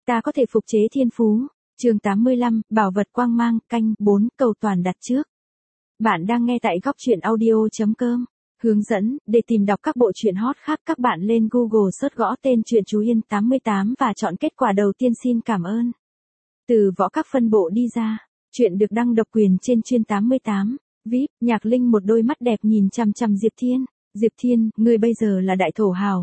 ta có thể phục chế thiên phú. Chương 85, bảo vật quang mang, canh 4, cầu toàn đặt trước. Bạn đang nghe tại góc truyện audio.com. Hướng dẫn, để tìm đọc các bộ truyện hot khác các bạn lên Google search gõ tên truyện Chú Yên 88 và chọn kết quả đầu tiên. Xin cảm ơn. Từ võ các phân bộ đi ra, chuyện được đăng độc quyền trên Chuyên 88. VIP, Nhạc Linh một đôi mắt đẹp nhìn chằm chằm Diệp Thiên. Diệp Thiên, ngươi bây giờ là đại thổ hào,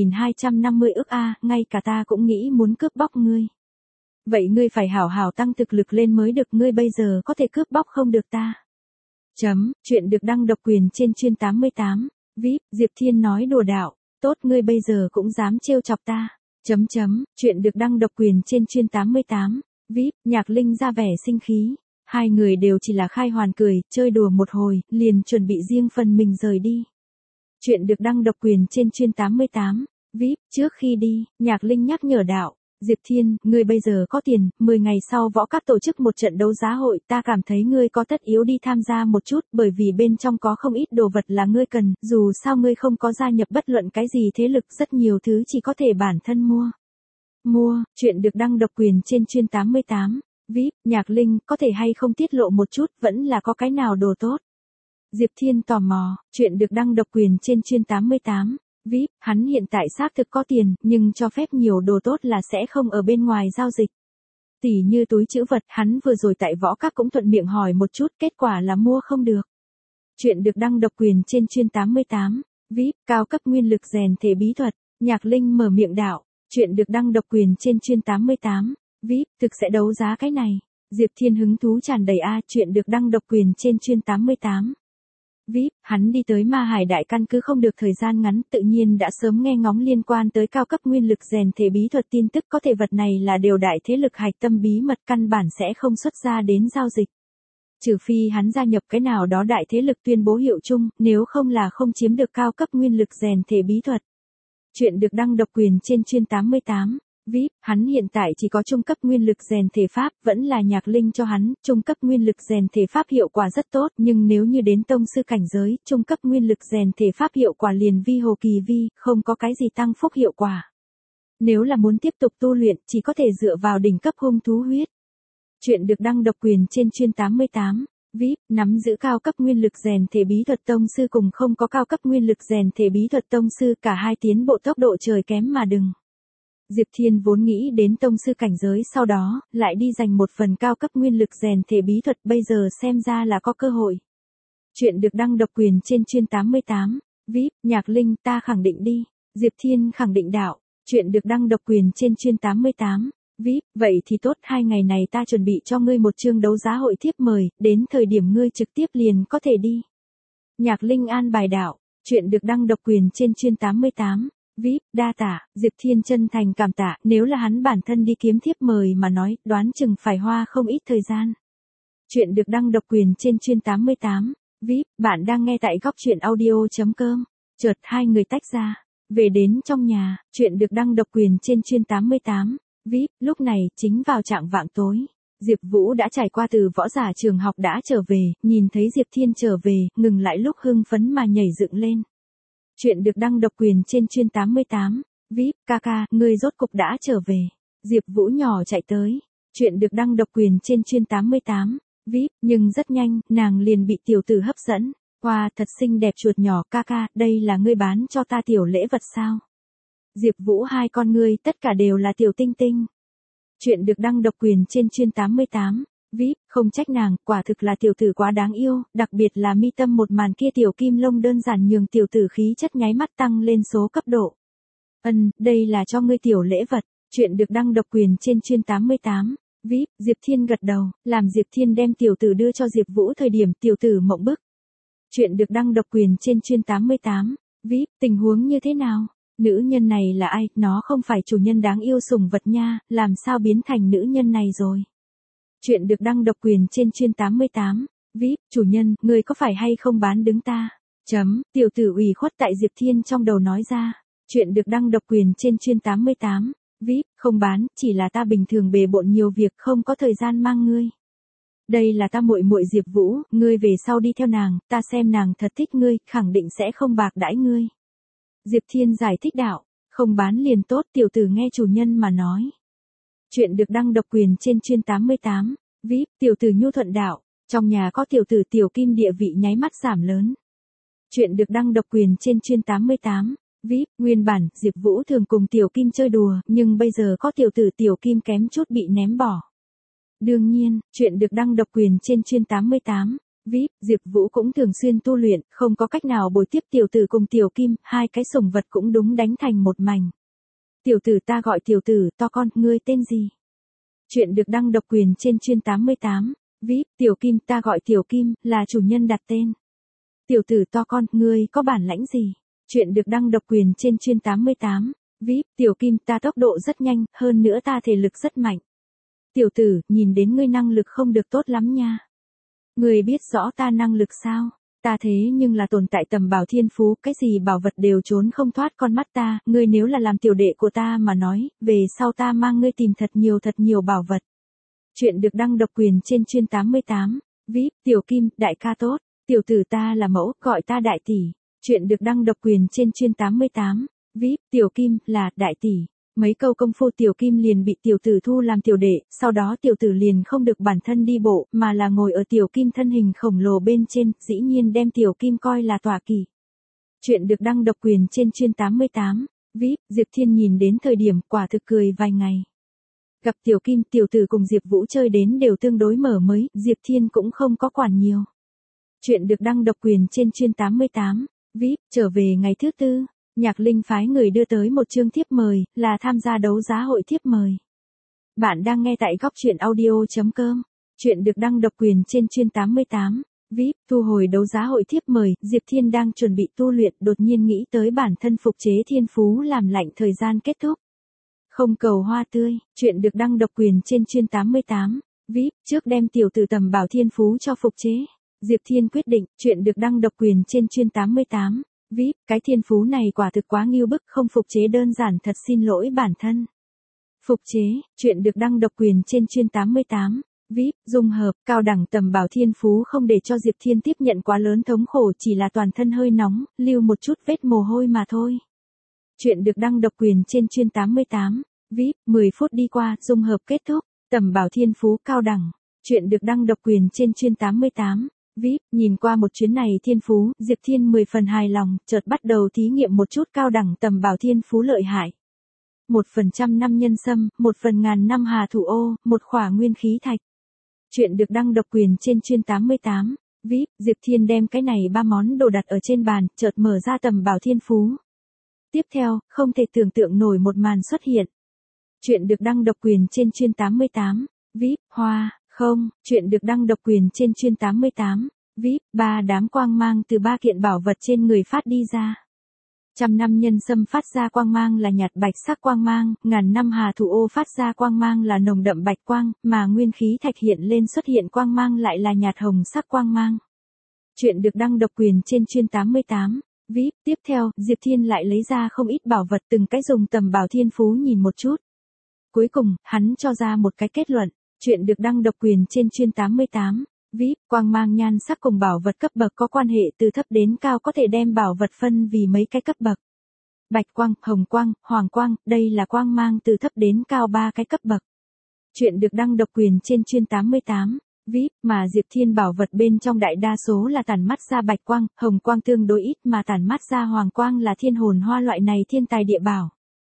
3.250 ức a, ngay cả ta cũng nghĩ muốn cướp bóc ngươi. Vậy ngươi phải hảo hảo tăng thực lực lên mới được, ngươi bây giờ có thể cướp bóc không được ta. Chuyện được đăng độc quyền trên Chuyên 88. VIP, Diệp Thiên nói đùa đạo, tốt ngươi bây giờ cũng dám trêu chọc ta. Chuyện được đăng độc quyền trên Chuyên 88. VIP, Nhạc Linh ra vẻ sinh khí. Hai người đều chỉ là khai hoàn cười, chơi đùa một hồi, liền chuẩn bị riêng phần mình rời đi. Chuyện được đăng độc quyền trên Chuyên 88. VIP, trước khi đi, Nhạc Linh nhắc nhở đạo, Diệp Thiên, ngươi bây giờ có tiền, 10 ngày sau võ các tổ chức một trận đấu giá hội, ta cảm thấy ngươi có tất yếu đi tham gia một chút, bởi vì bên trong có không ít đồ vật là ngươi cần, dù sao ngươi không có gia nhập bất luận cái gì thế lực, rất nhiều thứ chỉ có thể bản thân mua. Chuyện được đăng độc quyền trên Chuyên 88. VIP, Nhạc Linh, có thể hay không tiết lộ một chút, vẫn là có cái nào đồ tốt. Diệp Thiên tò mò, chuyện được đăng độc quyền trên Chuyên 88. VIP, hắn hiện tại xác thực có tiền, nhưng cho phép nhiều đồ tốt là sẽ không ở bên ngoài giao dịch. Tỉ như túi trữ vật, hắn vừa rồi tại võ các cũng thuận miệng hỏi một chút, kết quả là mua không được. Chuyện được đăng độc quyền trên Chuyên 88. VIP, cao cấp nguyên lực rèn thể bí thuật. Nhạc Linh mở miệng đạo, chuyện được đăng độc quyền trên Chuyên 88. VIP, thực sẽ đấu giá cái này. Diệp Thiên hứng thú tràn đầy chuyện được đăng độc quyền trên Chuyên 88. VIP, hắn đi tới Ma Hải đại căn cứ không được thời gian ngắn, tự nhiên đã sớm nghe ngóng liên quan tới cao cấp nguyên lực rèn thể bí thuật tin tức, có thể vật này là đều đại thế lực hạch tâm bí mật, căn bản sẽ không xuất ra đến giao dịch. Trừ phi hắn gia nhập cái nào đó đại thế lực tuyên bố hiệu chung, nếu không là không chiếm được cao cấp nguyên lực rèn thể bí thuật. Chuyện được đăng độc quyền trên Chuyên 88. VIP, hắn hiện tại chỉ có trung cấp nguyên lực rèn thể pháp, vẫn là Nhạc Linh cho hắn, trung cấp nguyên lực rèn thể pháp hiệu quả rất tốt, nhưng nếu như đến tông sư cảnh giới, trung cấp nguyên lực rèn thể pháp hiệu quả liền vi hồ kỳ vi, không có cái gì tăng phúc hiệu quả. Nếu là muốn tiếp tục tu luyện, chỉ có thể dựa vào đỉnh cấp hung thú huyết. Chuyện được đăng độc quyền trên Chuyên 88. VIP, nắm giữ cao cấp nguyên lực rèn thể bí thuật tông sư cùng không có cao cấp nguyên lực rèn thể bí thuật tông sư, cả hai tiến bộ tốc độ trời kém mà đừng. Diệp Thiên vốn nghĩ đến tông sư cảnh giới sau đó, lại đi giành một phần cao cấp nguyên lực rèn thể bí thuật, bây giờ xem ra là có cơ hội. Chuyện được đăng độc quyền trên Chuyên 88. VIP, Nhạc Linh, ta khẳng định đi. Diệp Thiên khẳng định đạo, chuyện được đăng độc quyền trên Chuyên 88. VIP, vậy thì tốt, 2 ngày này ta chuẩn bị cho ngươi một chương đấu giá hội thiếp mời, đến thời điểm ngươi trực tiếp liền có thể đi. Nhạc Linh an bài đạo, chuyện được đăng độc quyền trên Chuyên 88. VIP, đa tạ. Diệp Thiên chân thành cảm tạ, nếu là hắn bản thân đi kiếm thiếp mời mà nói, đoán chừng phải hoa không ít thời gian. Chuyện được đăng độc quyền trên Chuyên 88. VIP, bạn đang nghe tại góc truyện audio.com. Chợt hai người tách ra, về đến trong nhà, chuyện được đăng độc quyền trên Chuyên 88. VIP, lúc này, chính vào trạng vạng tối. Diệp Vũ đã trải qua từ võ giả trường học đã trở về, nhìn thấy Diệp Thiên trở về, ngừng lại lúc hưng phấn mà nhảy dựng lên. Chuyện được đăng độc quyền trên Chuyên 88. VIP, ca, ngươi rốt cục đã trở về. Diệp Vũ nhỏ chạy tới. Chuyện được đăng độc quyền trên Chuyên 88. VIP, nhưng rất nhanh, nàng liền bị tiểu tử hấp dẫn. Wow, thật xinh đẹp chuột nhỏ, ca, đây là ngươi bán cho ta tiểu lễ vật sao? Diệp Vũ hai con ngươi tất cả đều là tiểu tinh tinh. Chuyện được đăng độc quyền trên Chuyên 88. VIP, không trách nàng, quả thực là tiểu tử quá đáng yêu, đặc biệt là mi tâm một màn kia tiểu kim lông đơn giản nhường tiểu tử khí chất nháy mắt tăng lên số cấp độ. Đây là cho ngươi tiểu lễ vật. Chuyện được đăng độc quyền trên Chuyên 88. VIP, Diệp Thiên gật đầu, làm Diệp Thiên đem tiểu tử đưa cho Diệp Vũ thời điểm tiểu tử mộng bức. Chuyện được đăng độc quyền trên Chuyên 88. VIP, tình huống như thế nào? Nữ nhân này là ai, nó không phải chủ nhân đáng yêu sủng vật nha, làm sao biến thành nữ nhân này rồi? Chuyện được đăng độc quyền trên Chuyên 88. VIP, chủ nhân, ngươi có phải hay không bán đứng ta? Tiểu tử ủy khuất tại Diệp Thiên trong đầu nói ra. Chuyện được đăng độc quyền trên Chuyên 88. VIP, không bán, chỉ là ta bình thường bề bộn nhiều việc không có thời gian mang ngươi. Đây là ta muội muội Diệp Vũ, ngươi về sau đi theo nàng, ta xem nàng thật thích ngươi, khẳng định sẽ không bạc đãi ngươi. Diệp Thiên giải thích đạo, không bán liền tốt, tiểu tử nghe chủ nhân mà nói. Chuyện được đăng độc quyền trên chuyên 88. VIP, tiểu tử nhu thuận đạo. Trong nhà có tiểu tử Tiểu Kim địa vị nháy mắt giảm lớn. Chuyện được đăng độc quyền trên chuyên 88. VIP, nguyên bản, Diệp Vũ thường cùng Tiểu Kim chơi đùa, nhưng bây giờ có tiểu tử Tiểu Kim kém chút bị ném bỏ. Đương nhiên, chuyện được đăng độc quyền trên chuyên 88. VIP, Diệp Vũ cũng thường xuyên tu luyện, không có cách nào bồi tiếp tiểu tử cùng Tiểu Kim, hai cái sủng vật cũng đúng đánh thành một mảnh. Tiểu tử ta gọi tiểu tử, to con, ngươi tên gì? Chuyện được đăng độc quyền trên chuyên 88. VIP, Tiểu Kim, ta gọi Tiểu Kim, là chủ nhân đặt tên. Tiểu tử to con, ngươi có bản lãnh gì? Chuyện được đăng độc quyền trên chuyên 88. VIP, Tiểu Kim, ta tốc độ rất nhanh, hơn nữa ta thể lực rất mạnh. Tiểu tử, nhìn đến ngươi năng lực không được tốt lắm nha. Ngươi biết rõ ta năng lực sao? Ta thế nhưng là tồn tại tầm bảo thiên phú, cái gì bảo vật đều trốn không thoát con mắt ta, ngươi nếu là làm tiểu đệ của ta mà nói, về sau ta mang ngươi tìm thật nhiều bảo vật. Chuyện được đăng độc quyền trên chuyên 88. VIP, Tiểu Kim, đại ca tốt, tiểu tử ta là mẫu, gọi ta đại tỷ. Chuyện được đăng độc quyền trên chuyên 88. VIP, Tiểu Kim, là đại tỷ. Mấy câu công phu Tiểu Kim liền bị tiểu tử thu làm tiểu đệ, sau đó tiểu tử liền không được bản thân đi bộ, mà là ngồi ở Tiểu Kim thân hình khổng lồ bên trên, dĩ nhiên đem Tiểu Kim coi là tọa kỵ. Chuyện được đăng độc quyền trên chuyên 88. VIP, Diệp Thiên nhìn đến thời điểm quả thực cười vài ngày. Gặp Tiểu Kim, tiểu tử cùng Diệp Vũ chơi đến đều tương đối mở mới, Diệp Thiên cũng không có quản nhiều. Chuyện được đăng độc quyền trên chuyên 88. VIP, trở về ngày thứ tư. Nhạc Linh phái người đưa tới một chương thiếp mời, là tham gia đấu giá hội thiếp mời. Bạn đang nghe tại góc truyện audio.com. Chuyện được đăng độc quyền trên chuyên 88. VIP, thu hồi đấu giá hội thiếp mời, Diệp Thiên đang chuẩn bị tu luyện, đột nhiên nghĩ tới bản thân phục chế thiên phú làm lạnh thời gian kết thúc. Không cầu hoa tươi, chuyện được đăng độc quyền trên chuyên 88. VIP, trước đem tiểu tử tầm bảo thiên phú cho phục chế. Diệp Thiên quyết định, chuyện được đăng độc quyền trên chuyên 88. VIP, cái thiên phú này quả thực quá nghiêu bức, không phục chế đơn giản thật xin lỗi bản thân. Phục chế, chuyện được đăng độc quyền trên chuyên 88. VIP, dung hợp, cao đẳng tầm bảo thiên phú không để cho Diệp Thiên tiếp nhận quá lớn thống khổ, chỉ là toàn thân hơi nóng, lưu một chút vết mồ hôi mà thôi. Chuyện được đăng độc quyền trên chuyên 88. VIP, 10 phút đi qua, dung hợp kết thúc, tầm bảo thiên phú cao đẳng. Chuyện được đăng độc quyền trên chuyên 88. VIP, nhìn qua một chuyến này thiên phú, Diệp Thiên 10 phần hài lòng, chợt bắt đầu thí nghiệm một chút cao đẳng tầm bảo thiên phú lợi hại. 1% năm nhân sâm, 1 phần ngàn năm hà thủ ô, 1 khỏa nguyên khí thạch. Chuyện được đăng độc quyền trên chuyên 88. VIP, Diệp Thiên đem cái này 3 món đồ đặt ở trên bàn, chợt mở ra tầm bảo thiên phú. Tiếp theo, không thể tưởng tượng nổi một màn xuất hiện. Chuyện được đăng độc quyền trên chuyên 88. VIP, hoa. Không, chuyện được đăng độc quyền trên chuyên 88. VIP, 3 đám quang mang từ 3 kiện bảo vật trên người phát đi ra. 100 năm nhân sâm phát ra quang mang là nhạt bạch sắc quang mang, ngàn năm hà thủ ô phát ra quang mang là nồng đậm bạch quang, mà nguyên khí thạch hiện lên xuất hiện quang mang lại là nhạt hồng sắc quang mang. Chuyện được đăng độc quyền trên chuyên 88. VIP, tiếp theo, Diệp Thiên lại lấy ra không ít bảo vật từng cái dùng tầm bảo thiên phú nhìn một chút. Cuối cùng, hắn cho ra một cái kết luận. Chuyện được đăng độc quyền trên chuyên 88. VIP, quang mang nhan sắc cùng bảo vật cấp bậc có quan hệ từ thấp đến cao, có thể đem bảo vật phân vì mấy cái cấp bậc. Bạch quang, hồng quang, hoàng quang, đây là quang mang từ thấp đến cao 3 cái cấp bậc. Chuyện được đăng độc quyền trên chuyên 88. VIP, mà Diệp Thiên bảo vật bên trong đại đa số là tản mắt ra bạch quang, hồng quang tương đối ít, mà tản mắt ra hoàng quang là thiên hồn hoa loại này thiên tài địa bảo.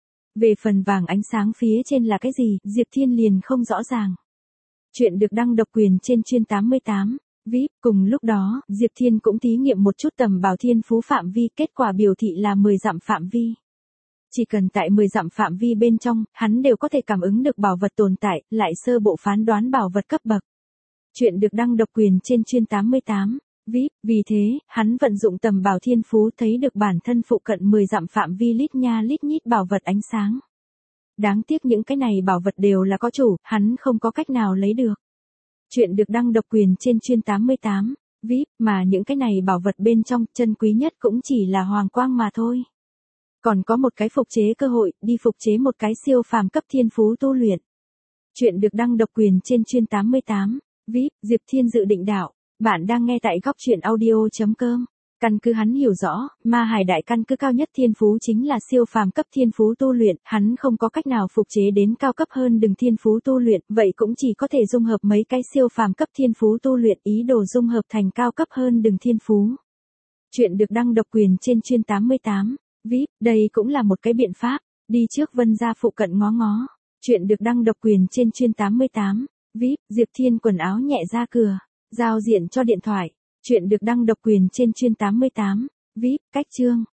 Về phần vàng ánh sáng phía trên là cái gì, Diệp Thiên liền không rõ ràng. Chuyện được đăng độc quyền trên chuyên 88. VIP, cùng lúc đó, Diệp Thiên cũng thí nghiệm một chút tầm bảo thiên phú phạm vi, kết quả biểu thị là 10 dặm phạm vi. Chỉ cần tại 10 dặm phạm vi bên trong, hắn đều có thể cảm ứng được bảo vật tồn tại, lại sơ bộ phán đoán bảo vật cấp bậc. Chuyện được đăng độc quyền trên chuyên 88. VIP, vì thế, hắn vận dụng tầm bảo thiên phú thấy được bản thân phụ cận 10 dặm phạm vi lít nha lít nhít bảo vật ánh sáng. Đáng tiếc những cái này bảo vật đều là có chủ, hắn không có cách nào lấy được. Chuyện được đăng độc quyền trên chuyên 88. VIP, mà những cái này bảo vật bên trong, chân quý nhất cũng chỉ là hoàng quang mà thôi. Còn có một cái phục chế cơ hội, đi phục chế một cái siêu phàm cấp thiên phú tu luyện. Chuyện được đăng độc quyền trên chuyên 88. VIP, Diệp Thiên dự định đạo. Bạn đang nghe tại góc truyện audio.com. Căn cứ hắn hiểu rõ, Ma Hải Đại căn cứ cao nhất thiên phú chính là siêu phàm cấp thiên phú tu luyện, hắn không có cách nào phục chế đến cao cấp hơn đường thiên phú tu luyện, vậy cũng chỉ có thể dung hợp mấy cái siêu phàm cấp thiên phú tu luyện, ý đồ dung hợp thành cao cấp hơn đường thiên phú. Chuyện được đăng độc quyền trên chuyên 88. VIP, đây cũng là một cái biện pháp, đi trước Vân gia phụ cận ngó ngó. Chuyện được đăng độc quyền trên chuyên 88. VIP, Diệp Thiên quần áo nhẹ ra cửa, giao diện cho điện thoại. Chuyện được đăng độc quyền trên chuyên 88. VIP, cách chương.